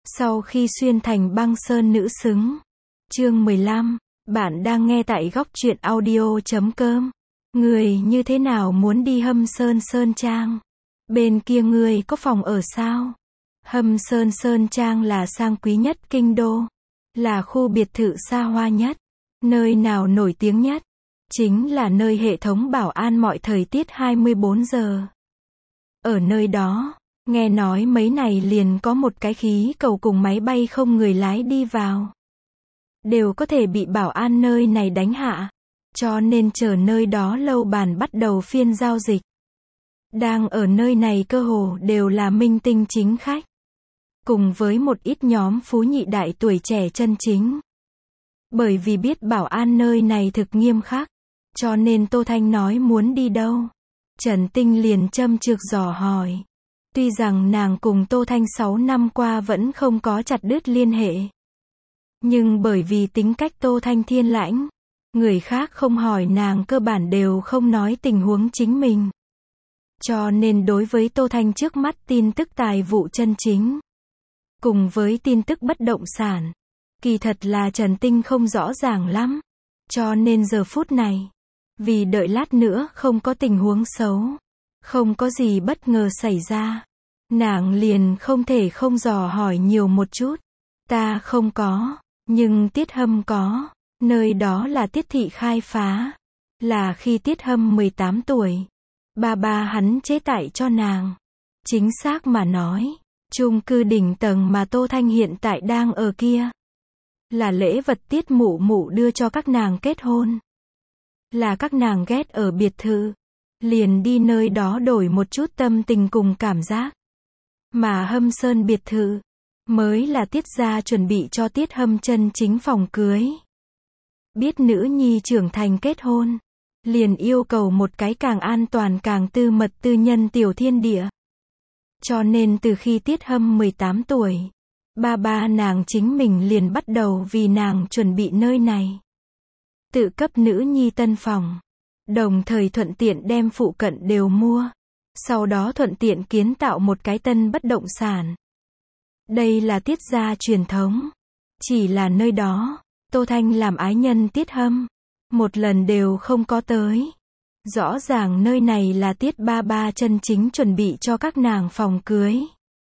Sau khi xuyên thành băng sơn nữ xứng. Chương 15. Bạn đang nghe tại góc truyện audio.com. Người như thế nào muốn đi Hâm Sơn Sơn Trang? Bên kia người có phòng ở sao? Hâm Sơn Sơn Trang là sang quý nhất kinh đô. Là khu biệt thự xa hoa nhất. Nơi nào nổi tiếng nhất? Chính là nơi hệ thống bảo an mọi thời tiết 24 giờ. Ở nơi đó, nghe nói mấy này liền có một cái khí cầu cùng máy bay không người lái đi vào. Đều có thể bị bảo an nơi này đánh hạ. Cho nên chờ nơi đó lâu bàn bắt đầu phiên giao dịch. Đang ở nơi này cơ hồ đều là minh tinh chính khách. Cùng với một ít nhóm phú nhị đại tuổi trẻ chân chính. Bởi vì biết bảo an nơi này thực nghiêm khắc. Cho nên Tô Thanh nói muốn đi đâu. Trần Tinh liền châm chược dò hỏi. Tuy rằng nàng cùng Tô Thanh 6 năm qua vẫn không có chặt đứt liên hệ. Nhưng bởi vì tính cách Tô Thanh thiên lãnh, người khác không hỏi nàng cơ bản đều không nói tình huống chính mình. Cho nên đối với Tô Thanh trước mắt tin tức tài vụ chân chính, cùng với tin tức bất động sản, kỳ thật là Trần Tinh không rõ ràng lắm. Cho nên giờ phút này, vì đợi lát nữa không có tình huống xấu, không có gì bất ngờ xảy ra, nàng liền không thể không dò hỏi nhiều một chút. Ta không có, nhưng Tiết Hâm có. Nơi đó là Tiết thị khai phá. Là khi Tiết Hâm 18 tuổi. Ba hắn chế tại cho nàng. Chính xác mà nói, chung cư đỉnh tầng mà Tô Thanh hiện tại đang ở kia. Là lễ vật Tiết mụ mụ đưa cho các nàng kết hôn. Là các nàng ghét ở biệt thự. Liền đi nơi đó đổi một chút tâm tình cùng cảm giác. Mà Hâm Sơn biệt thự mới là Tiết gia chuẩn bị cho Tiết Hâm chân chính phòng cưới. Biết nữ nhi trưởng thành kết hôn, liền yêu cầu một cái càng an toàn càng tư mật tư nhân tiểu thiên địa. Cho nên từ khi Tiết Hâm 18 tuổi, ba nàng chính mình liền bắt đầu vì nàng chuẩn bị nơi này. Tự cấp nữ nhi tân phòng, đồng thời thuận tiện đem phụ cận đều mua. Sau đó thuận tiện kiến tạo một cái tân bất động sản. Đây là Tiết gia truyền thống. Chỉ là nơi đó, Tô Thanh làm ái nhân Tiết Hâm, một lần đều không có tới. Rõ ràng nơi này là Tiết ba chân chính chuẩn bị cho các nàng phòng cưới.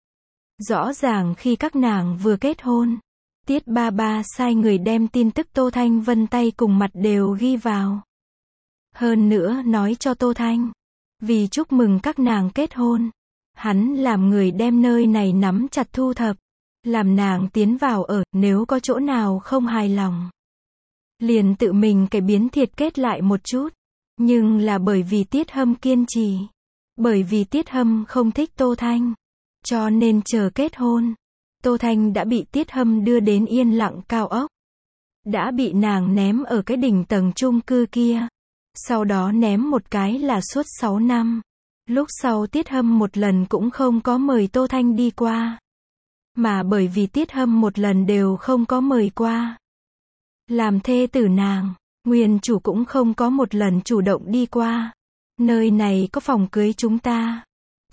Rõ ràng khi các nàng vừa kết hôn, Tiết ba sai người đem tin tức Tô Thanh vân tay cùng mặt đều ghi vào. Hơn nữa nói cho Tô Thanh, vì chúc mừng các nàng kết hôn, hắn làm người đem nơi này nắm chặt thu thập, làm nàng tiến vào ở, nếu có chỗ nào không hài lòng, liền tự mình cải biến thiệt kết lại một chút. Nhưng là bởi vì Tiết Hâm kiên trì, bởi vì Tiết Hâm không thích Tô Thanh, cho nên chờ kết hôn, Tô Thanh đã bị Tiết Hâm đưa đến yên lặng cao ốc, đã bị nàng ném ở cái đỉnh tầng chung cư kia. Sau đó ném một cái là suốt 6 năm. Lúc sau Tiết Hâm một lần cũng không có mời Tô Thanh đi qua. Mà bởi vì Tiết Hâm một lần đều không có mời qua. Làm thê tử nàng, nguyên chủ cũng không có một lần chủ động đi qua. Nơi này có phòng cưới chúng ta.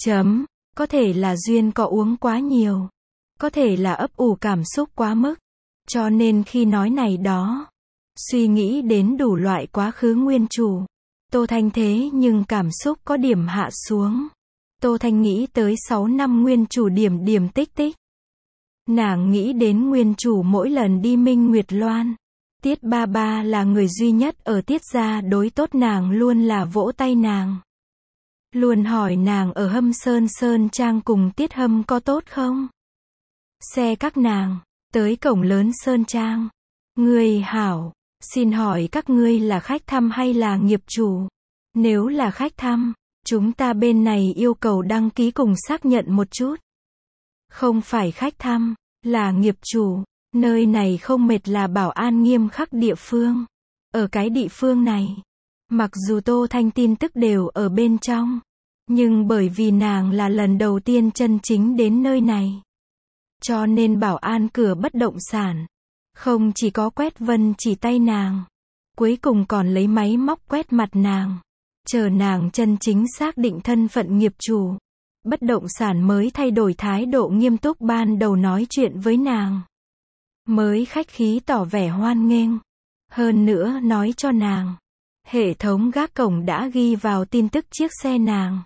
Có thể là duyên có uống quá nhiều. Có thể là ấp ủ cảm xúc quá mức. Cho nên khi nói này đó, suy nghĩ đến đủ loại quá khứ nguyên chủ. Tô Thanh thế nhưng cảm xúc có điểm hạ xuống. Tô Thanh nghĩ tới 6 năm nguyên chủ điểm tích tích. Nàng nghĩ đến nguyên chủ mỗi lần đi Minh Nguyệt Loan. Tiết ba là người duy nhất ở Tiết gia đối tốt nàng luôn là vỗ tay nàng. Luôn hỏi nàng ở Hâm Sơn Trang cùng Tiết Hâm có tốt không? Xe các nàng, tới cổng lớn Sơn Trang. Người hảo. Xin hỏi các ngươi là khách thăm hay là nghiệp chủ? Nếu là khách thăm, chúng ta bên này yêu cầu đăng ký cùng xác nhận một chút. Không phải khách thăm, là nghiệp chủ. Nơi này không mệt là bảo an nghiêm khắc địa phương. Ở cái địa phương này, mặc dù Tô Thanh tin tức đều ở bên trong, nhưng bởi vì nàng là lần đầu tiên chân chính đến nơi này, cho nên bảo an cửa bất động sản không chỉ có quét vân chỉ tay nàng, cuối cùng còn lấy máy móc quét mặt nàng, chờ nàng chân chính xác định thân phận nghiệp chủ. bất động sản mới thay đổi thái độ nghiêm túc ban đầu nói chuyện với nàng. Mới khách khí tỏ vẻ hoan nghênh. Hơn nữa nói cho nàng. Hệ thống gác cổng đã ghi vào tin tức chiếc xe nàng.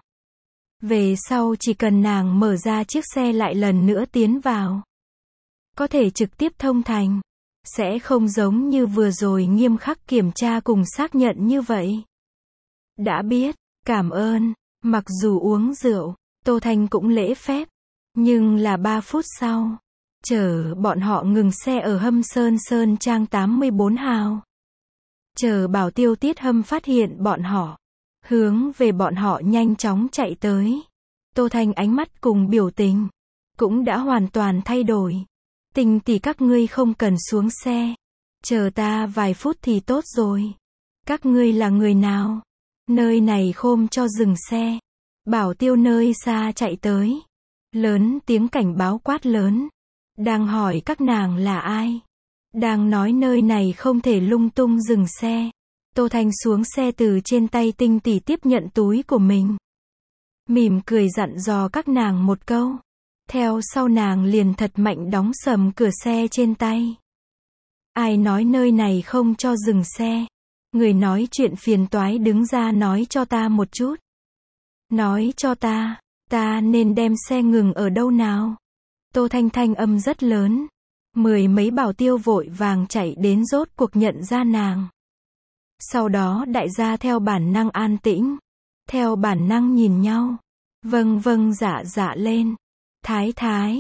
Về sau chỉ cần nàng mở ra chiếc xe lại lần nữa tiến vào. Có thể trực tiếp thông thành. Sẽ không giống như vừa rồi nghiêm khắc kiểm tra cùng xác nhận như vậy. Đã biết, cảm ơn. Mặc dù uống rượu, Tô Thanh cũng lễ phép. Nhưng là 3 phút sau, chờ bọn họ ngừng xe ở Hâm Sơn Trang 84 hào. Chờ bảo tiêu Tiết Hâm phát hiện bọn họ. Hướng về bọn họ nhanh chóng chạy tới. Tô Thanh ánh mắt cùng biểu tình. Cũng đã hoàn toàn thay đổi. Tình tỷ các ngươi không cần xuống xe. Chờ ta vài phút thì tốt rồi. Các ngươi là người nào? Nơi này khôm cho dừng xe. Bảo tiêu nơi xa chạy tới. Lớn tiếng cảnh báo quát lớn. Đang hỏi các nàng là ai? Đang nói nơi này không thể lung tung dừng xe. Tô Thanh xuống xe từ trên tay Tinh tỷ tiếp nhận túi của mình. Mỉm cười dặn dò các nàng một câu. Theo sau nàng liền thật mạnh đóng sầm cửa xe trên tay. Ai nói nơi này không cho dừng xe? Người nói chuyện phiền toái đứng ra nói cho ta một chút. Nói cho ta nên đem xe ngừng ở đâu nào? Tô Thanh thanh âm rất lớn. 10 mấy bảo tiêu vội vàng chạy đến rốt cuộc nhận ra nàng. Sau đó đại gia theo bản năng an tĩnh. Theo bản năng nhìn nhau. Vâng dạ lên. Thái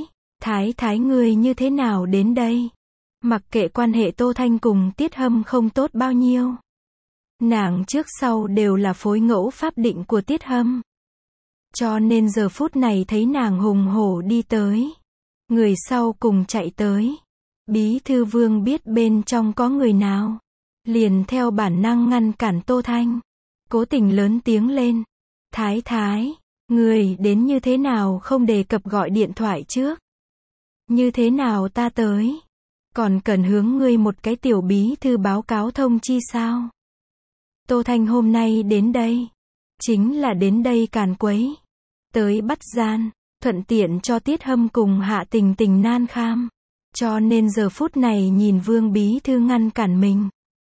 thái ngươi như thế nào đến đây? Mặc kệ quan hệ Tô Thanh cùng Tiết Hâm không tốt bao nhiêu. Nàng trước sau đều là phối ngẫu pháp định của Tiết Hâm. Cho nên giờ phút này thấy nàng hùng hổ đi tới. Người sau cùng chạy tới. Bí thư Vương biết bên trong có người nào. Liền theo bản năng ngăn cản Tô Thanh. Cố tình lớn tiếng lên. Thái, người đến như thế nào không đề cập gọi điện thoại trước? Như thế nào ta tới? Còn cần hướng ngươi một cái tiểu bí thư báo cáo thông chi sao? Tô Thanh hôm nay đến đây. Chính là đến đây càn quấy. Tới bắt gian. Thuận tiện cho Tiết Hâm cùng Hạ Tình Tình nan kham. Cho nên giờ phút này nhìn Vương bí thư ngăn cản mình.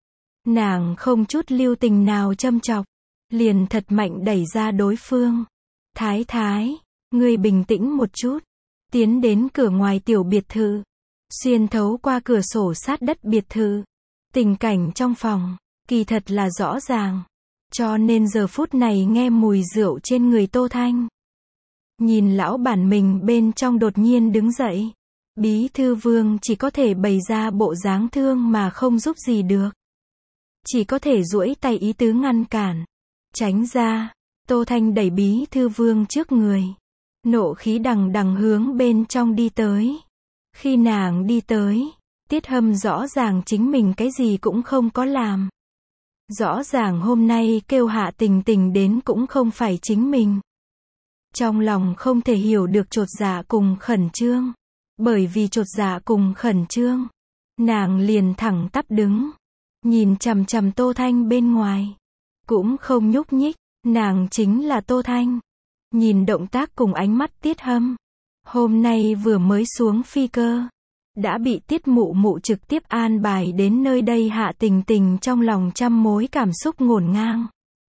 Nàng không chút lưu tình nào châm chọc. Liền thật mạnh đẩy ra đối phương. Thái, ngươi bình tĩnh một chút. Tiến đến cửa ngoài tiểu biệt thự. Xuyên thấu qua cửa sổ sát đất biệt thự. Tình cảnh trong phòng, kỳ thật là rõ ràng. Cho nên giờ phút này nghe mùi rượu trên người Tô Thanh. Nhìn lão bản mình bên trong đột nhiên đứng dậy. Bí thư Vương chỉ có thể bày ra bộ dáng thương mà không giúp gì được. Chỉ có thể duỗi tay ý tứ ngăn cản. Tránh ra. Tô Thanh đẩy bí thư Vương trước người. Nộ khí đằng đằng hướng bên trong đi tới. Khi nàng đi tới, Tiết Hâm rõ ràng chính mình cái gì cũng không có làm. Rõ ràng hôm nay kêu Hạ Tình Tình đến cũng không phải chính mình. Trong lòng không thể hiểu được chột dạ cùng khẩn trương. Bởi vì chột dạ cùng khẩn trương, nàng liền thẳng tắp đứng. Nhìn chằm chằm Tô Thanh bên ngoài. Cũng không nhúc nhích, nàng chính là Tô Thanh. Nhìn động tác cùng ánh mắt Tiết Hâm. Hôm nay vừa mới xuống phi cơ. Đã bị Tiết Mụ Mụ trực tiếp an bài đến nơi đây. Hạ Tình Tình trong lòng trăm mối cảm xúc ngổn ngang.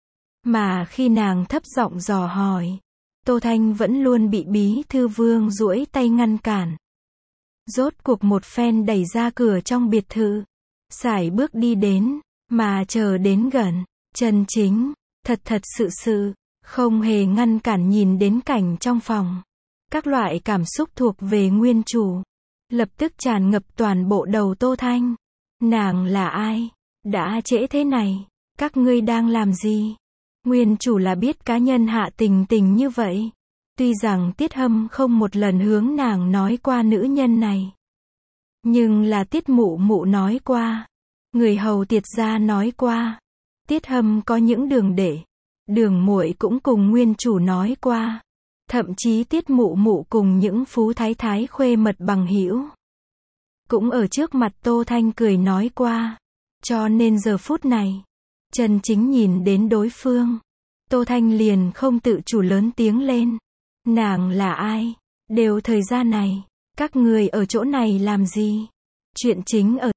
Mà khi nàng thấp giọng dò hỏi, Tô Thanh vẫn luôn bị bí thư Vương duỗi tay ngăn cản. Rốt cuộc một phen đẩy ra cửa trong biệt thự. Sải bước đi đến, mà chờ đến gần, chân chính, thật sự, không hề ngăn cản nhìn đến cảnh trong phòng. Các loại cảm xúc thuộc về nguyên chủ. Lập tức tràn ngập toàn bộ đầu Tô Thanh. Nàng là ai? Đã trễ thế này, các ngươi đang làm gì? Nguyên chủ là biết cá nhân Hạ Tình Tình như vậy. Tuy rằng Tiết Hâm không một lần hướng nàng nói qua nữ nhân này. Nhưng là Tiết Mụ Mụ nói qua. Người hầu Tiết gia nói qua. Tiết Hâm có những đường đệ. Đường muội cũng cùng nguyên chủ nói qua. Thậm chí Tiết Mụ Mụ cùng những phú thái thái khuê mật bằng hữu cũng ở trước mặt Tô Thanh cười nói qua. Cho nên giờ phút này, chân chính nhìn đến đối phương, Tô Thanh liền không tự chủ lớn tiếng lên. Nàng là ai? Đều thời gian này, các người ở chỗ này làm gì? Chuyện chính ở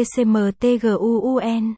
TGCMTGUUN.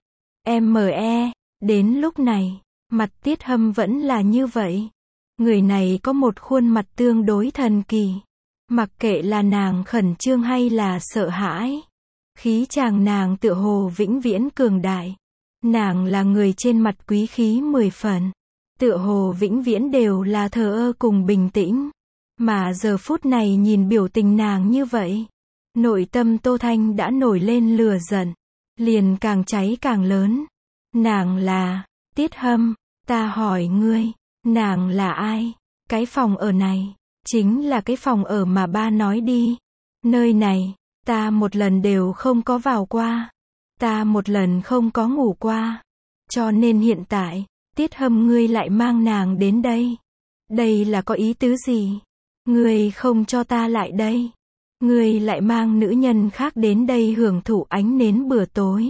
ME, đến lúc này, mặt Tiết Hâm vẫn là như vậy. Người này có một khuôn mặt tương đối thần kỳ. Mặc kệ là nàng khẩn trương hay là sợ hãi, khí chàng nàng tựa hồ vĩnh viễn cường đại. Nàng là người trên mặt quý khí 10 phần. Tựa hồ vĩnh viễn đều là thờ ơ cùng bình tĩnh. Mà giờ phút này nhìn biểu tình nàng như vậy, nội tâm Tô Thanh đã nổi lên lửa giận, liền càng cháy càng lớn. Nàng là Tiết Hâm, ta hỏi ngươi, nàng là ai? Cái phòng ở này chính là cái phòng ở mà ba nói đi. Nơi này, ta một lần đều không có vào qua. Ta một lần không có ngủ qua. Cho nên hiện tại, Tiết Hâm ngươi lại mang nàng đến đây. Đây là có ý tứ gì? Ngươi không cho ta lại đây. Ngươi lại mang nữ nhân khác đến đây hưởng thụ ánh nến bữa tối.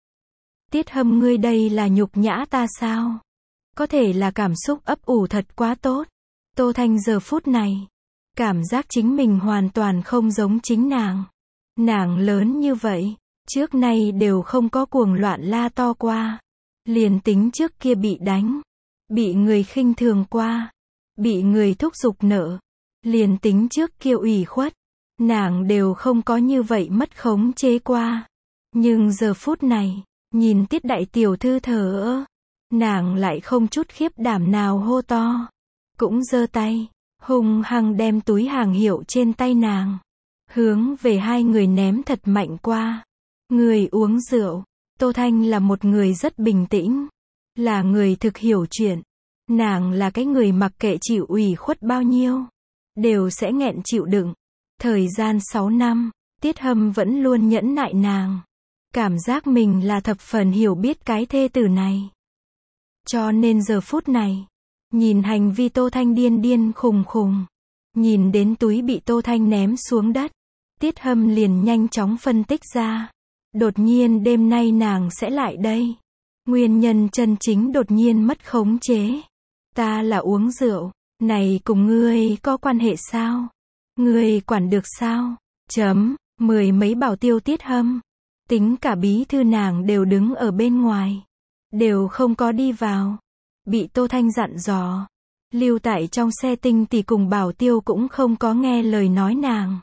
Tiết Hâm ngươi đây là nhục nhã ta sao? Có thể là cảm xúc ấp ủ thật quá tốt. Tô Thanh giờ phút này, cảm giác chính mình hoàn toàn không giống chính nàng. Nàng lớn như vậy, trước nay đều không có cuồng loạn la to qua. Liền tính trước kia bị đánh, bị người khinh thường qua, bị người thúc giục nợ, liền tính trước kia ủy khuất, nàng đều không có như vậy mất khống chế qua. Nhưng giờ phút này, nhìn Tiết đại tiểu thư thờ ơ, nàng lại không chút khiếp đảm nào hô to, cũng giơ tay, hung hăng đem túi hàng hiệu trên tay nàng, hướng về hai người ném thật mạnh qua. Người uống rượu. Tô Thanh là một người rất bình tĩnh, là người thực hiểu chuyện. Nàng là cái người mặc kệ chịu ủy khuất bao nhiêu, đều sẽ nghẹn chịu đựng. Thời gian 6 năm, Tiết Hâm vẫn luôn nhẫn nại nàng. Cảm giác mình là thập phần hiểu biết cái thê tử này. Cho nên giờ phút này, nhìn hành vi Tô Thanh điên điên khùng khùng, nhìn đến túi bị Tô Thanh ném xuống đất, Tiết Hâm liền nhanh chóng phân tích ra. Đột nhiên đêm nay nàng sẽ lại đây. Nguyên nhân chân chính đột nhiên mất khống chế. Ta là uống rượu, này cùng ngươi có quan hệ sao? Ngươi quản được sao? Mười mấy bảo tiêu Tiết Hâm, tính cả bí thư nàng đều đứng ở bên ngoài, đều không có đi vào. Bị Tô Thanh dặn dò, lưu tại trong xe Tinh tỷ cùng bảo tiêu cũng không có nghe lời nói nàng.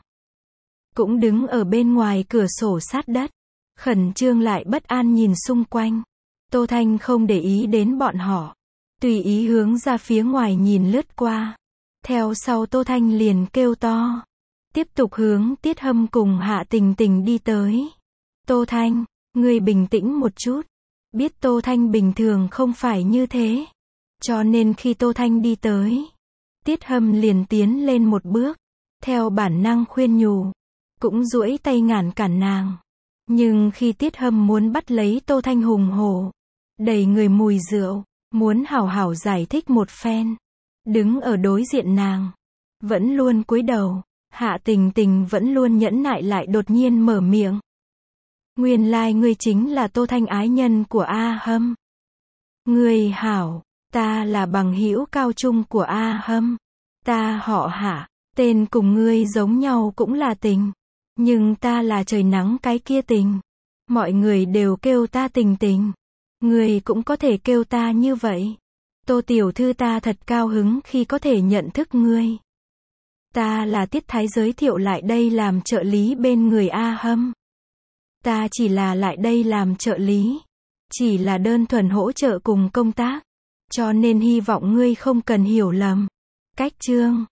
Cũng đứng ở bên ngoài cửa sổ sát đất, khẩn trương lại bất an nhìn xung quanh. Tô Thanh không để ý đến bọn họ, tùy ý hướng ra phía ngoài nhìn lướt qua. Theo sau Tô Thanh liền kêu to, tiếp tục hướng Tiết Hâm cùng Hạ Tình Tình đi tới. Tô Thanh, ngươi bình tĩnh một chút. Biết Tô Thanh bình thường không phải như thế, cho nên khi Tô Thanh đi tới, Tiết Hâm liền tiến lên một bước, theo bản năng khuyên nhủ, cũng duỗi tay ngăn cản nàng. Nhưng khi Tiết Hâm muốn bắt lấy Tô Thanh hùng hổ, đầy người mùi rượu, muốn hảo hảo giải thích một phen, đứng ở đối diện nàng, vẫn luôn cúi đầu. Hạ Tình Tình vẫn luôn nhẫn nại lại đột nhiên mở miệng. Nguyên lai ngươi chính là Tô Thanh ái nhân của A Hâm. Ngươi hảo, ta là bằng hữu cao trung của A Hâm. Ta họ Hạ, tên cùng ngươi giống nhau cũng là Tình. Nhưng ta là trời nắng cái kia Tình. Mọi người đều kêu ta Tình Tình. Ngươi cũng có thể kêu ta như vậy. Tô tiểu thư ta thật cao hứng khi có thể nhận thức ngươi. Ta là Tiết Thái giới thiệu lại đây làm trợ lý bên người A Hâm. Ta chỉ là lại đây làm trợ lý, chỉ là đơn thuần hỗ trợ cùng công tác, cho nên hy vọng ngươi không cần hiểu lầm. Cách chương